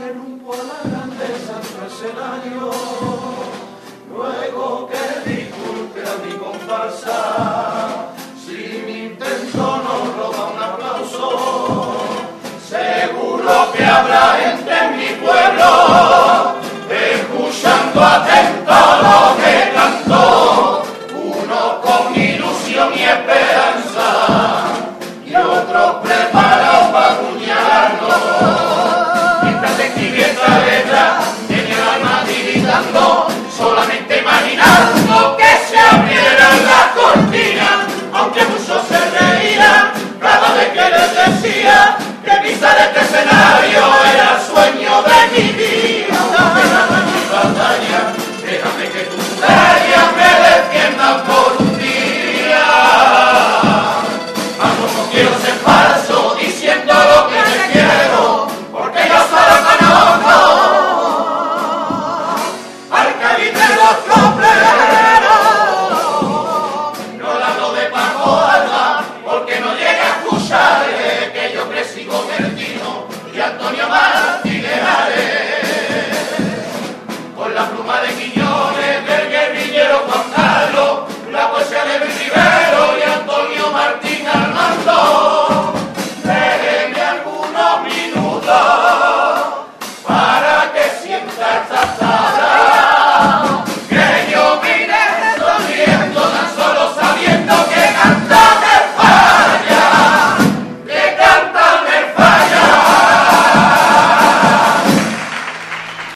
rumbo a la grandeza en su escenario. Luego que disculpe a mi comparsa, si mi intento no roba un aplauso, seguro que habrá gente